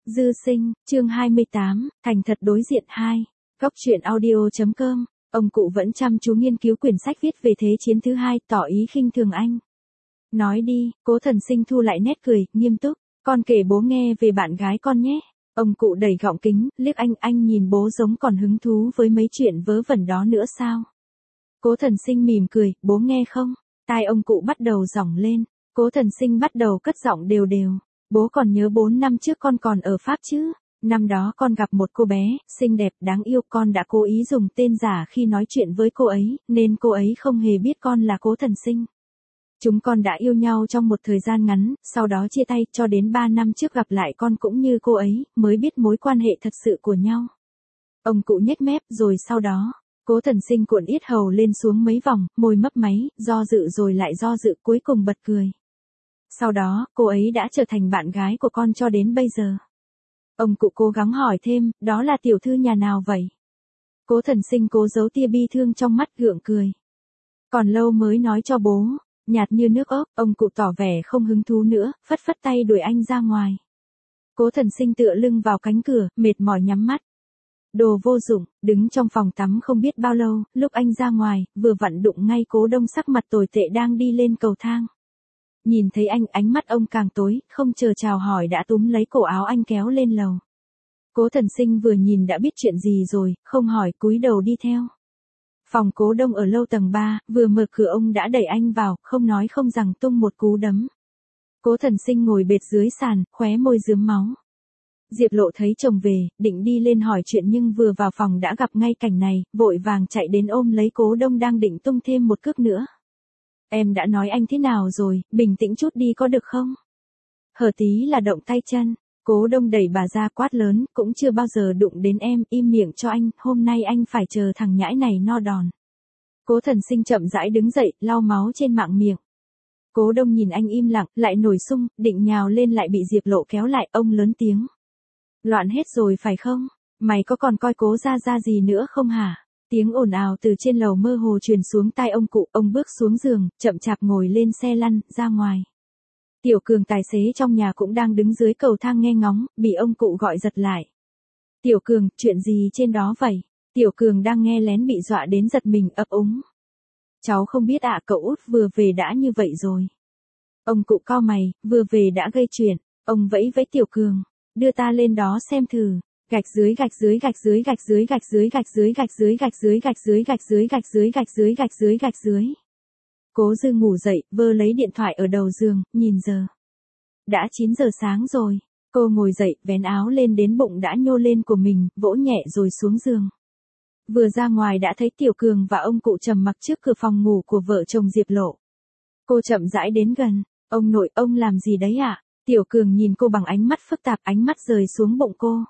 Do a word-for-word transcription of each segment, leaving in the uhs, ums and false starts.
Dư sinh, chương hai mươi tám, thành thật đối diện hai. Góc truyện audio.com, ông cụ vẫn chăm chú nghiên cứu quyển sách viết về Thế chiến thứ hai, tỏ ý khinh thường anh. Nói đi, Cố Thần Sinh thu lại nét cười, nghiêm túc, con kể bố nghe về bạn gái con nhé. Ông cụ đẩy gọng kính, liếc anh, anh nhìn bố giống còn hứng thú với mấy chuyện vớ vẩn đó nữa sao? Cố Thần Sinh mỉm cười, bố nghe không? Tai ông cụ bắt đầu giỏng lên, Cố Thần Sinh bắt đầu cất giọng đều đều. Bố còn nhớ bốn năm trước con còn ở Pháp chứ? Năm đó con gặp một cô bé, xinh đẹp, đáng yêu, con đã cố ý dùng tên giả khi nói chuyện với cô ấy, nên cô ấy không hề biết con là Cố Thần Sinh. Chúng con đã yêu nhau trong một thời gian ngắn, sau đó chia tay, cho đến ba năm trước gặp lại con cũng như cô ấy, mới biết mối quan hệ thật sự của nhau. Ông cụ nhếch mép, rồi sau đó, Cố Thần Sinh cuộn yết hầu lên xuống mấy vòng, môi mấp máy, do dự rồi lại do dự, cuối cùng bật cười. Sau đó, cô ấy đã trở thành bạn gái của con cho đến bây giờ. Ông cụ cố gắng hỏi thêm, đó là tiểu thư nhà nào vậy? Cố Thần Sinh cố giấu tia bi thương trong mắt, gượng cười. Còn lâu mới nói cho bố, nhạt như nước ốc, ông cụ tỏ vẻ không hứng thú nữa, phất phất tay đuổi anh ra ngoài. Cố Thần Sinh tựa lưng vào cánh cửa, mệt mỏi nhắm mắt. Đồ vô dụng, đứng trong phòng tắm không biết bao lâu, lúc anh ra ngoài, vừa vặn đụng ngay Cố Đông sắc mặt tồi tệ đang đi lên cầu thang. Nhìn thấy anh, ánh mắt ông càng tối, không chờ chào hỏi đã túm lấy cổ áo anh kéo lên lầu. Cố Thần Sinh vừa nhìn đã biết chuyện gì rồi, không hỏi, cúi đầu đi theo. Phòng Cố Đông ở lâu tầng ba, vừa mở cửa ông đã đẩy anh vào, không nói không rằng tung một cú đấm. Cố Thần Sinh ngồi bệt dưới sàn, khóe môi rướm máu. Diệp Lộ thấy chồng về, định đi lên hỏi chuyện nhưng vừa vào phòng đã gặp ngay cảnh này, vội vàng chạy đến ôm lấy Cố Đông đang định tung thêm một cước nữa. Em đã nói anh thế nào rồi, bình tĩnh chút đi có được không? Hở tí là động tay chân, Cố Đông đẩy bà ra quát lớn, cũng chưa bao giờ đụng đến em, im miệng cho anh, hôm nay anh phải chờ thằng nhãi này no đòn. Cố Thần Sinh chậm rãi đứng dậy, lau máu trên mạng miệng. Cố Đông nhìn anh im lặng, lại nổi sung, định nhào lên lại bị Diệp Lộ kéo lại, ông lớn tiếng. Loạn hết rồi phải không? Mày có còn coi Cố gia gia gì nữa không hả? Tiếng ồn ào từ trên lầu mơ hồ truyền xuống tai ông cụ, ông bước xuống giường, chậm chạp ngồi lên xe lăn, ra ngoài. Tiểu Cường tài xế trong nhà cũng đang đứng dưới cầu thang nghe ngóng, bị ông cụ gọi giật lại. Tiểu Cường, chuyện gì trên đó vậy? Tiểu Cường đang nghe lén bị dọa đến giật mình, ấp úng. Cháu không biết ạ, cậu út vừa về đã như vậy rồi. Ông cụ cau mày, vừa về đã gây chuyện, ông vẫy vẫy Tiểu Cường, đưa ta lên đó xem thử. Gạch dưới gạch dưới gạch dưới gạch dưới gạch dưới gạch dưới gạch dưới gạch dưới gạch dưới gạch dưới gạch dưới gạch dưới gạch dưới gạch dưới. Cố Dư ngủ dậy, vơ lấy điện thoại ở đầu giường, nhìn giờ. Đã chín giờ sáng rồi. Cô ngồi dậy, vén áo lên đến bụng đã nhô lên của mình, vỗ nhẹ rồi xuống giường. Vừa ra ngoài đã thấy Tiểu Cường và ông cụ trầm mặc trước cửa phòng ngủ của vợ chồng Diệp Lộ. Cô chậm rãi đến gần, ông nội, ông làm gì đấy ạ? Tiểu Cường nhìn cô bằng ánh mắt phức tạp, ánh mắt rời xuống bụng cô.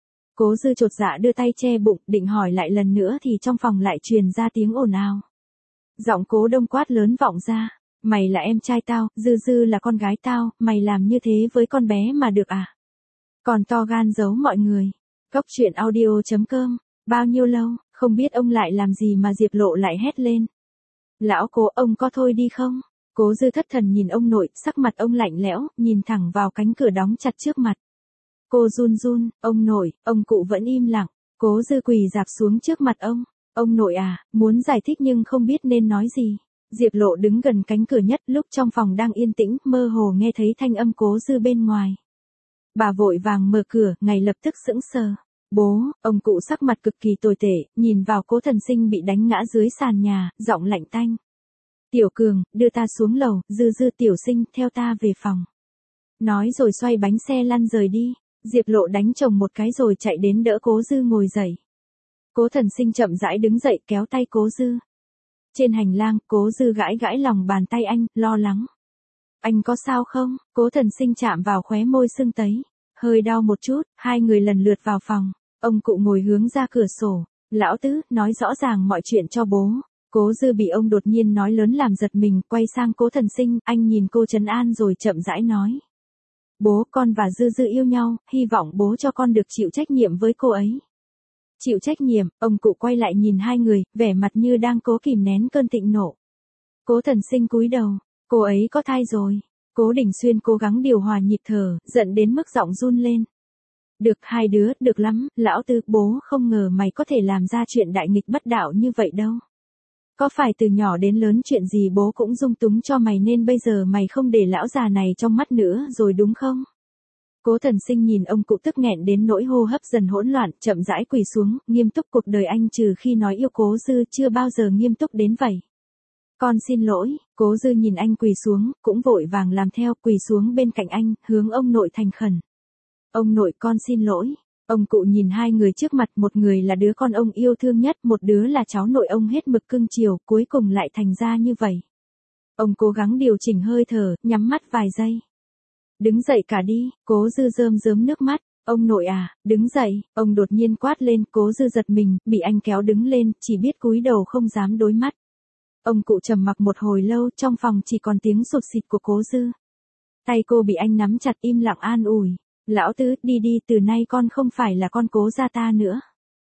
Cố Dư chột dạ đưa tay che bụng, định hỏi lại lần nữa thì trong phòng lại truyền ra tiếng ồn ào. Giọng Cố Đông quát lớn vọng ra, mày là em trai tao, Dư Dư là con gái tao, mày làm như thế với con bé mà được à? Còn to gan giấu mọi người. Góc truyện audio.com, bao nhiêu lâu, không biết ông lại làm gì mà Diệp Lộ lại hét lên. Lão Cố, ông có thôi đi không? Cố Dư thất thần nhìn ông nội, sắc mặt ông lạnh lẽo, nhìn thẳng vào cánh cửa đóng chặt trước mặt. Cô run run, ông nội, ông cụ vẫn im lặng. Cố Dư quỳ rạp xuống trước mặt ông. Ông nội à, muốn giải thích nhưng không biết nên nói gì. Diệp Lộ đứng gần cánh cửa nhất, lúc trong phòng đang yên tĩnh, mơ hồ nghe thấy thanh âm Cố Dư bên ngoài. Bà vội vàng mở cửa, ngay lập tức sững sờ. Bố, ông cụ sắc mặt cực kỳ tồi tệ, nhìn vào Cố Thần Sinh bị đánh ngã dưới sàn nhà, giọng lạnh tanh. Tiểu Cường, đưa ta xuống lầu, Dư Dư tiểu sinh, theo ta về phòng. Nói rồi xoay bánh xe lăn rời đi. Diệp Lộ đánh chồng một cái rồi chạy đến đỡ Cố Dư ngồi dậy. Cố Thần Sinh chậm rãi đứng dậy kéo tay Cố Dư. Trên hành lang, Cố Dư gãi gãi lòng bàn tay anh, lo lắng. Anh có sao không? Cố Thần Sinh chạm vào khóe môi sưng tấy. Hơi đau một chút, hai người lần lượt vào phòng. Ông cụ ngồi hướng ra cửa sổ. Lão Tứ, nói rõ ràng mọi chuyện cho bố. Cố Dư bị ông đột nhiên nói lớn làm giật mình, quay sang Cố Thần Sinh, anh nhìn cô trấn an rồi chậm rãi nói. Bố, con và Dư Dư yêu nhau, hy vọng bố cho con được chịu trách nhiệm với cô ấy. Chịu trách nhiệm, ông cụ quay lại nhìn hai người, vẻ mặt như đang cố kìm nén cơn thịnh nộ. Cố Thần Sinh cúi đầu, cô ấy có thai rồi. Cố Đình Xuyên cố gắng điều hòa nhịp thở, giận đến mức giọng run lên. Được hai đứa, được lắm, lão Tư, bố không ngờ mày có thể làm ra chuyện đại nghịch bất đạo như vậy đâu. Có phải từ nhỏ đến lớn chuyện gì bố cũng dung túng cho mày nên bây giờ mày không để lão già này trong mắt nữa rồi đúng không? Cố Thần Sinh nhìn ông cụ tức nghẹn đến nỗi hô hấp dần hỗn loạn, chậm rãi quỳ xuống, nghiêm túc cuộc đời anh trừ khi nói yêu Cố Dư chưa bao giờ nghiêm túc đến vậy. Con xin lỗi, Cố Dư nhìn anh quỳ xuống, cũng vội vàng làm theo quỳ xuống bên cạnh anh, hướng ông nội thành khẩn. Ông nội con xin lỗi. Ông cụ nhìn hai người trước mặt, một người là đứa con ông yêu thương nhất, một đứa là cháu nội ông hết mực cưng chiều, cuối cùng lại thành ra như vậy. Ông cố gắng điều chỉnh hơi thở, nhắm mắt vài giây. Đứng dậy cả đi, Cố Dư rơm rớm nước mắt. Ông nội à, đứng dậy, ông đột nhiên quát lên, Cố Dư giật mình, bị anh kéo đứng lên, chỉ biết cúi đầu không dám đối mắt. Ông cụ trầm mặc một hồi lâu, trong phòng chỉ còn tiếng sụt xịt của Cố Dư. Tay cô bị anh nắm chặt, im lặng an ủi. Lão Tứ, đi đi, từ nay con không phải là con Cố gia ta nữa.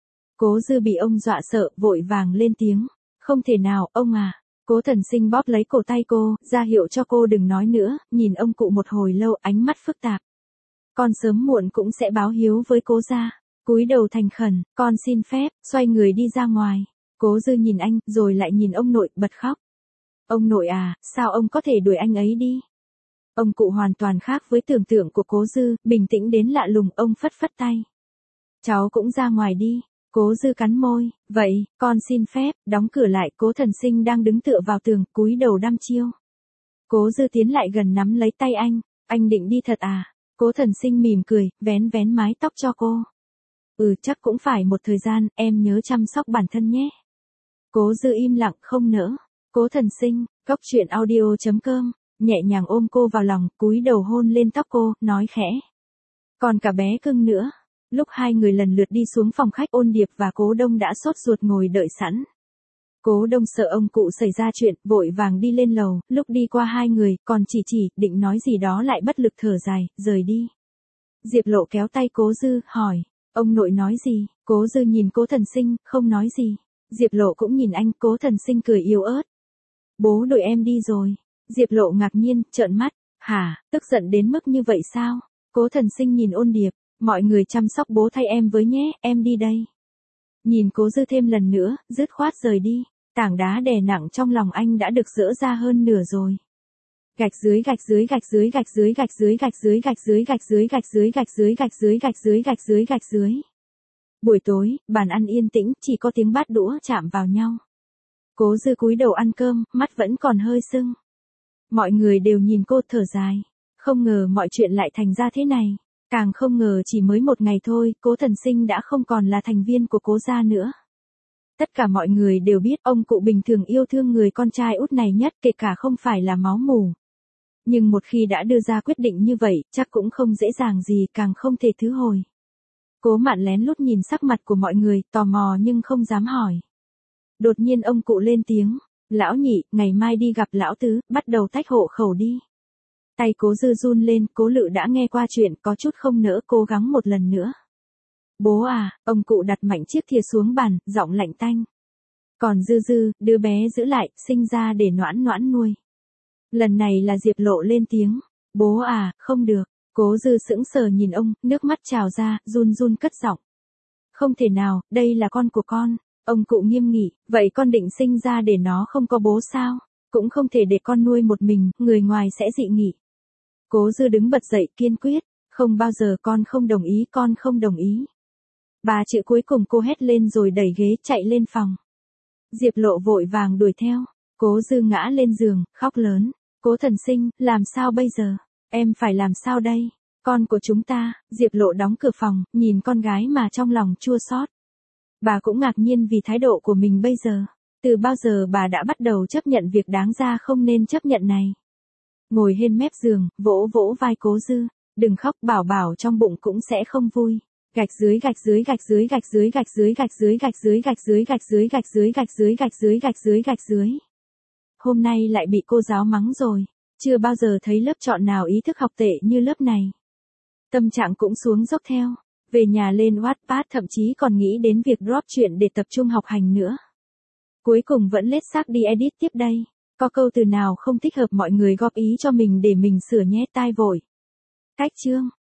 Cố Dư bị ông dọa sợ, vội vàng lên tiếng. Không thể nào, ông à. Cố Thần Sinh bóp lấy cổ tay cô, ra hiệu cho cô đừng nói nữa, nhìn ông cụ một hồi lâu, ánh mắt phức tạp. Con sớm muộn cũng sẽ báo hiếu với Cố gia. Cúi đầu thành khẩn, con xin phép, xoay người đi ra ngoài. Cố Dư nhìn anh, rồi lại nhìn ông nội, bật khóc. Ông nội à, sao ông có thể đuổi anh ấy đi? Ông cụ hoàn toàn khác với tưởng tượng của Cố Dư, bình tĩnh đến lạ lùng, ông phất phất tay. Cháu cũng ra ngoài đi. Cố Dư cắn môi, vậy, con xin phép, đóng cửa lại. Cố Thần Sinh đang đứng tựa vào tường, cúi đầu đăm chiêu. Cố Dư tiến lại gần nắm lấy tay anh, anh định đi thật à? Cố Thần Sinh mỉm cười, vén vén mái tóc cho cô. Ừ, chắc cũng phải một thời gian, em nhớ chăm sóc bản thân nhé. Cố Dư im lặng, không nỡ. Cố Thần Sinh, góc truyện audio chấm com, nhẹ nhàng ôm cô vào lòng, cúi đầu hôn lên tóc cô, nói khẽ. Còn cả bé cưng nữa. Lúc hai người lần lượt đi xuống phòng khách, Ôn Điệp và Cố Đông đã sốt ruột ngồi đợi sẵn. Cố Đông sợ ông cụ xảy ra chuyện, vội vàng đi lên lầu, lúc đi qua hai người, còn chỉ chỉ, định nói gì đó lại bất lực thở dài, rời đi. Diệp Lộ kéo tay Cố Dư, hỏi, ông nội nói gì? Cố Dư nhìn Cố Thần Sinh, không nói gì. Diệp Lộ cũng nhìn anh, Cố Thần Sinh cười yếu ớt. Bố đuổi em đi rồi. Diệp Lộ ngạc nhiên, trợn mắt, hả, tức giận đến mức như vậy sao? Cố Thần Sinh nhìn Ôn Điệp, mọi người chăm sóc bố thay em với nhé, em đi đây. Nhìn Cố Dư thêm lần nữa, dứt khoát rời đi, tảng đá đè nặng trong lòng anh đã được dỡ ra hơn nửa rồi. Gạch dưới gạch dưới gạch dưới gạch dưới gạch dưới gạch dưới gạch dưới gạch dưới gạch dưới gạch dưới gạch dưới gạch dưới gạch dưới gạch dưới. Buổi tối, bàn ăn yên tĩnh, chỉ có tiếng bát đũa chạm vào nhau. Cố Dư cúi đầu ăn cơm, mắt vẫn còn hơi sưng. Mọi người đều nhìn cô thở dài, không ngờ mọi chuyện lại thành ra thế này. Càng không ngờ chỉ mới một ngày thôi, Cố Thần Sinh đã không còn là thành viên của Cố gia nữa. Tất cả mọi người đều biết ông cụ bình thường yêu thương người con trai út này nhất, kể cả không phải là máu mủ. Nhưng một khi đã đưa ra quyết định như vậy, chắc cũng không dễ dàng gì, càng không thể thứ hồi. Cố Mạn lén lút nhìn sắc mặt của mọi người, tò mò nhưng không dám hỏi. Đột nhiên ông cụ lên tiếng, lão nhị, ngày mai đi gặp lão tứ, bắt đầu tách hộ khẩu đi. Tay Cố Dư run lên, Cố Lự đã nghe qua chuyện, có chút không nỡ, cố gắng một lần nữa. Bố à, ông cụ đặt mạnh chiếc thìa xuống bàn, giọng lạnh tanh. Còn Dư Dư, đứa bé giữ lại, sinh ra để Noãn Noãn nuôi. Lần này là Diệp Lộ lên tiếng. Bố à, không được. Cố Dư sững sờ nhìn ông, nước mắt trào ra, run run cất giọng. Không thể nào, đây là con của con. Ông cụ nghiêm nghị, vậy con định sinh ra để nó không có bố sao? Cũng không thể để con nuôi một mình, người ngoài sẽ dị nghị. Cố Dư đứng bật dậy kiên quyết, không bao giờ, con không đồng ý, con không đồng ý. Ba chữ cuối cùng cô hét lên rồi đẩy ghế chạy lên phòng. Diệp Lộ vội vàng đuổi theo, Cố Dư ngã lên giường, khóc lớn. Cố Thần Sinh, làm sao bây giờ? Em phải làm sao đây? Con của chúng ta. Diệp Lộ đóng cửa phòng, nhìn con gái mà trong lòng chua xót. Bà cũng ngạc nhiên vì thái độ của mình bây giờ. Từ bao giờ bà đã bắt đầu chấp nhận việc đáng ra không nên chấp nhận này. Ngồi hên mép giường, vỗ vỗ vai Cố Dư. Đừng khóc, bảo bảo trong bụng cũng sẽ không vui. Gạch dưới gạch dưới gạch dưới gạch dưới gạch dưới gạch dưới gạch dưới gạch dưới gạch dưới gạch dưới gạch dưới gạch dưới gạch dưới gạch dưới. Hôm nay lại bị cô giáo mắng rồi. Chưa bao giờ thấy lớp chọn nào ý thức học tệ như lớp này. Tâm trạng cũng xuống dốc theo. Về nhà lên Wattpad, thậm chí còn nghĩ đến việc drop chuyện để tập trung học hành nữa. Cuối cùng vẫn lết xác đi edit tiếp đây. Có câu từ nào không thích hợp mọi người góp ý cho mình để mình sửa nhé, tai vội. Cách chương.